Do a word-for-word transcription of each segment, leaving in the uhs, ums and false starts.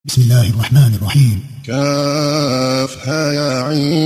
بسم الله الرحمن الرحيم. كافها يا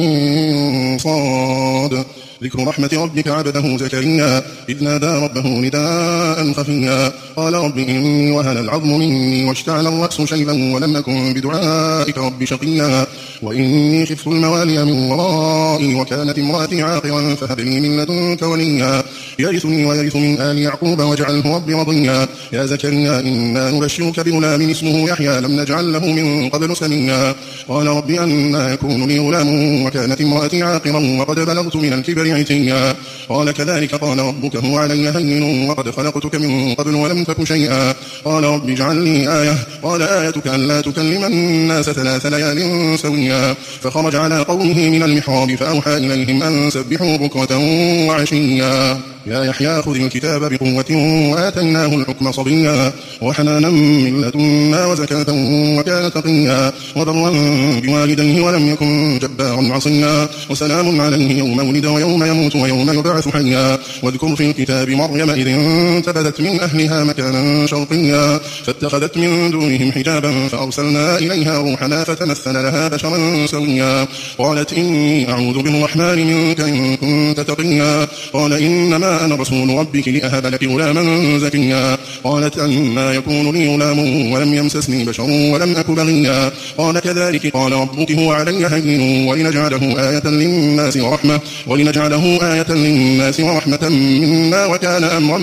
عين صاد. ذكر رحمة ربك عبده زكريا إذ نادى ربه نداء خفيا قال رب إني وهن العظم مني واشتعل الرأس شيبا ولم أكن بدعائك رب شقيا وإني خفت الموالي من ورائي وكانت امرأتي عاقرا فهب لي من لدنك وليا يرثني ويرث من آل يعقوب واجعله رب رضيا يا زكريا إنا نبشرك بغلام اسمه يحيى لم نجعل له من قبل سميا قال رب أنى يكون لي غلام وكانت امرأتي عاقرا وقد بلغت من الكبر عتيا قال كذلك قال ربك هو علي هين وقد خلقتك من قبل ولم تك شيئا قال رب اجعل لي آية قال آيتك أن لا تكلم الناس ثلاث ليال سويا فخرج على قومه من المحراب فأوحى إليهم أن سبحوا بكرة وعشيا يا يحيى خذ الكتاب بقوة وآتيناه الحكم صبيا وحنانا من لدنا وزكاة وكان تقيا وبرا بوالديه ولم يكن جبارا عصيا وسلام عليه يوم ولد ويوم يموت ويوم يبعث حيا واذكر في الكتاب مريم إذ انتبذت من أهلها مكانا شرقيا فاتخذت من دونهم حجابا فأرسلنا إليها روحنا فتمثل لها بشرا سويا قالت إني أعوذ بالرحمن منك إن كنت تقيا قال إنما أنا رسول ربك لأهب لك غلاما زكيا قالت أنى يكون لي غلام ولم يمسسني بشر ولم أك بغيا قال كذلك قال ربك هو علي هين ولنجعله آية للناس ورحمة ولنجعله آية للناس ورحمة منا وكان أمرا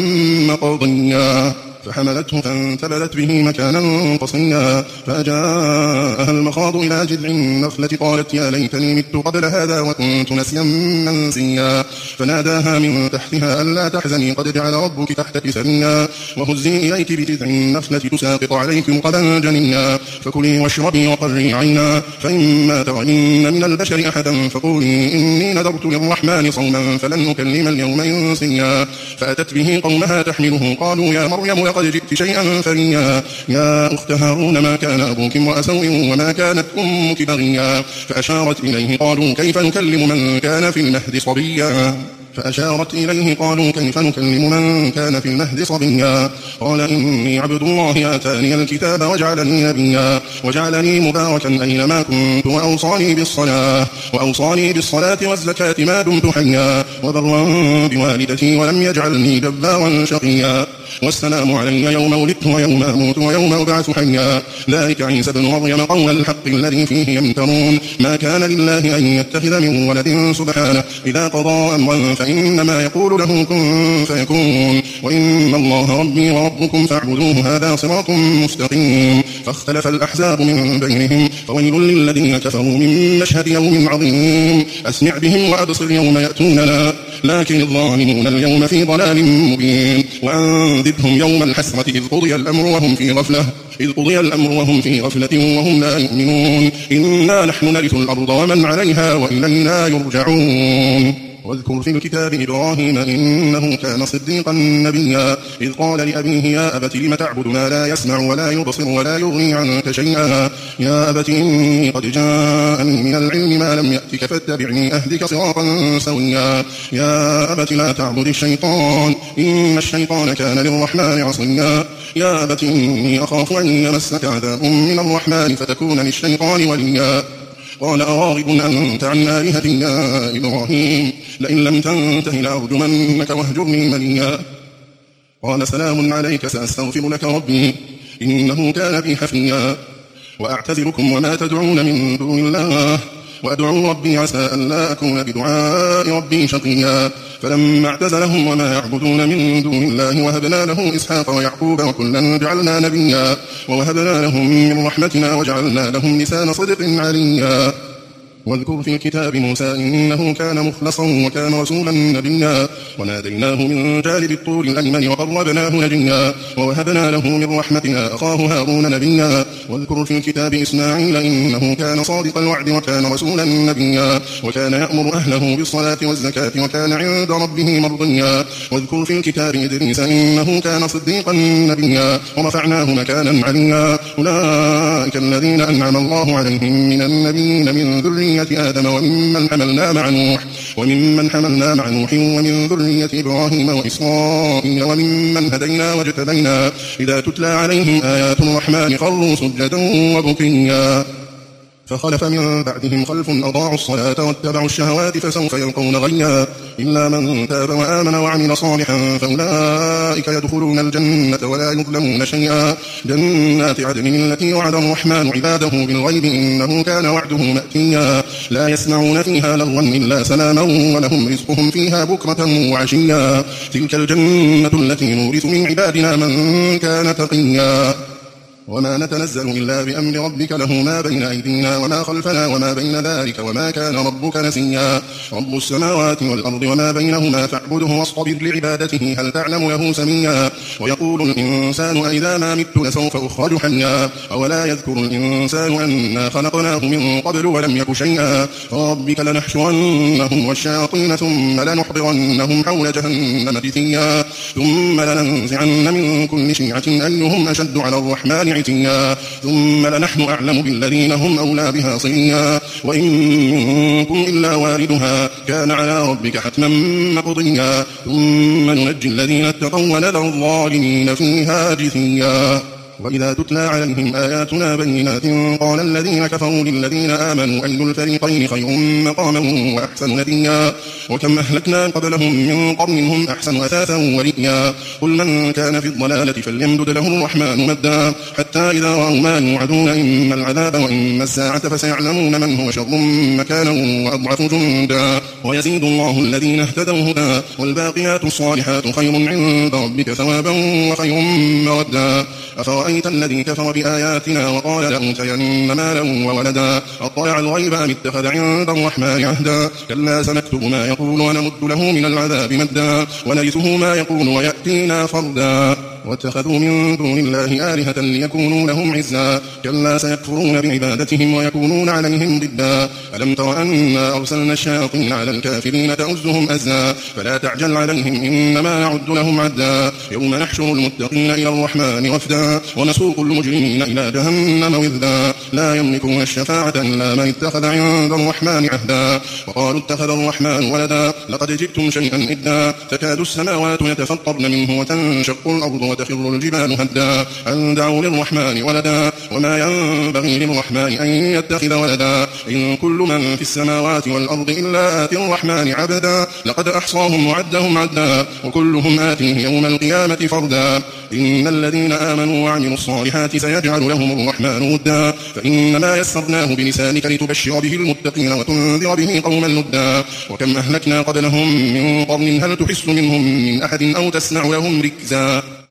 مقضيا فحملته فانتبذت به مكانا قصيا فجاءها المخاض إلى جذع النخلة قالت يا ليتني مت قبل هذا وكنت نسيا منسيا فناداها من تحتها ألا تحزني قد جعل ربك تحتك سريا وهزي إليك بجذع النخلة تساقط عليك رطبا جنيا فكلي واشربي وقري عينا فإما ترين من البشر أحدا فقولي إني نذرت للرحمن صوما فلن أكلم اليوم إنسيا فأتت به قومها تحمله قالوا يا مريم لقد جئت شيئا فريا يا أخت هارون ما كان أبوك امرأ سوء وما كانت أمك بغيا فأشارت إليه قالوا كيف نكلم من كان في المهد صبيا فأشارت إليه قالوا كيف نكلم من كان في المهد صبيا قال إني عبد الله آتاني الكتاب وجعلني نبيا وجعلني مباركا أينما كنت وأوصاني بالصلاة وأوصاني بالصلاة والزكاة ما دمت حيا وبرا بوالدتي ولم يجعلني جبارا شقيا والسلام علي يوم ولدت ويوم أموت ويوم أبعث حيا ذلك عيسى بن مريم قول الحق الذي فيه يمترون ما كان لله أن يتخذ من ولد سبحانه إذا قضى أمرا فإنما يقول له كن فيكون وإن الله ربي وربكم فاعبدوه هذا صراط مستقيم فاختلف الأحزاب من بينهم فويل للذين كفروا من مشهد يوم عظيم أسمع بهم وأبصر يوم يأتوننا لكن الظالمون اليوم في ضلال مبين وأنذرهم يوم الحسرة إذ قضي الأمر وهم في غفلة إذ قضي الأمر وهم في غفلة وهم لا يؤمنون إنا نحن نرث الأرض ومن عليها وإلينا يرجعون واذكر في الكتاب إبراهيم إنه كان صديقا نبيا إذ قال لأبيه يا أبت لم تعبد ما لا يسمع ولا يبصر ولا يغني عنك شيئا يا أبت إني قد جاءني من العلم ما لم يأتك فاتبعني أهدك صراطا سويا يا أبت لا تعبد الشيطان إن الشيطان كان للرحمن عصيا يا أبت إني أخاف أن يمسك عذاب من الرحمن فتكون للشيطان وليا قال أراغب أنت عن آلهتي يا إبراهيم لئن لم تنته لأرجمنك واهجرني مليا قال سلام عليك سأستغفر لك ربي إنه كان بي حفيا وأعتذركم وما تدعون من دون الله وأدعو ربي عسى أن لا أكون بدعاء ربي شقيا فلما اعتزلهم وما يعبدون من دون الله وهبنا له إسحاق ويعقوب وكلا جعلنا نبيا ووهبنا لهم من رحمتنا وجعلنا لهم لسان صدق عليا واذكر في الكتاب موسى إنه كان مخلصا وكان رسولا نبيا وناديناه من جانب الطور الأيمن وقربناه نجيا ووهبنا له من رحمتنا أخاه هارون نبيا واذكر في الكتاب إسماعيل إنه كان صادق الوعد وكان رسولا نبيا وكان يأمر أهله بالصلاة والزكاة وكان عند ربه مرضيا واذكر في الكتاب إدريس إنه كان صديقا نبيا ورفعناه مكانا عليا أولئك الذين أنعم الله عليهم من النبيين من ذرية ذرية آدم وممن حملنا مع نوح وممن حملنا مع نوح ومن ذرية إبراهيم وإسرائيل وممن هدينا واجتبينا إذا تتلى عليهم آيات الرحمن خروا سجدا وبكيا فخلف من بعدهم خلف أضاعوا الصلاة واتبعوا الشهوات فسوف يلقون غيا إلا من تاب وآمن وعمل صالحا فأولئك يدخلون الجنة ولا يظلمون شيئا جنات عدن التي وعد الرحمن عباده بالغيب إنه كان وعده مأتيا لا يسمعون فيها لغوا إلا سلاما ولهم رزقهم فيها بكرة وعشيا تلك الجنة التي نورث من عبادنا من كان تقيا وما نتنزل إلا بأمر ربك له ما بين أيدينا وما خلفنا وما بين ذلك وما كان ربك نسيا رب السماوات والأرض وما بينهما فاعبده واصطبر لعبادته هل تعلم له سميا ويقول الإنسان أئذا ما مت لسوف أخرج حيا أولا يذكر الإنسان أنا خلقناه من قبل ولم يك شيئا ربك لنحشرنهم والشياطين ثم لنحضرنهم حول جهنم جثيا ثم لننزعن من كل شيعة أيهم أشد على الرحمن عتيا ثم لنحن أعلم بالذين هم أولى بها صليا وإن منكم إلا واردها كان على ربك حتما مقضيا ثم ننجي الذين اتقوا ونذر الظالمين فيها جثيا وإذا تتلى عليهم آياتنا بينات قال الذين كفروا للذين آمنوا أي الفريقين خير مقاما وأحسن نديا وكم أهلكنا قبلهم من قرن هم أحسن أثاثا ورئيا قل من كان في الضلالة فليمدد له الرحمن مدا حتى إذا رأوا ما يوعدون إما العذاب وإما الساعة فسيعلمون من هو شر مكانا وأضعف جندا ويزيد الله الذين اهتدوا هدى والباقيات الصالحات خير عند ربك ثوابا وخير مردا أفرأيت الذي كفر بآياتنا وقال لأوتين مالا وولدا أطلع الغيب أم اتخذ عند الرحمن عهدا كلا سنكتب ما يقول ونمد له من العذاب مدا ونرثه ما يقول ويأتينا فردا واتخذوا من دون الله آلهة ليكونوا لهم عزا كلا سيكفرون بعبادتهم ويكونون عليهم ضدا ألم تر أنا أرسلنا الشياطين على الكافرين تؤزهم أزا فلا تعجل عليهم إنما نعد لهم عدا يوم نحشر المتقين إلى الرحمن وفدا ونسوق المجرمين إلى جهنم وذدا لا يملكون الشفاعة إلا من اتخذ عند الرحمن عهدا وقالوا اتخذ الرحمن ولدا لقد جئتم شيئا إدا تكاد السماوات يتفطرن منه وتنشق الأرض وتخر الجبال هدا أن دعوا للرحمن ولدا وما ينبغي للرحمن أن يتخذ ولدا إن كل من في السماوات والأرض إلا آتي الرحمن عبدا لقد أحصاهم وعدهم عدا وكلهم آتيه يوم القيامة فردا إن الذين آمنوا وعملوا الصالحات سيجعل لهم الرحمن ودا فإنما يسرناه بلسانك لتبشر به المتقين وتنذر به قوما لدا وكم أهلكنا قبلهم من قرن هل تحس منهم من أحد أو تسمع لهم ركزا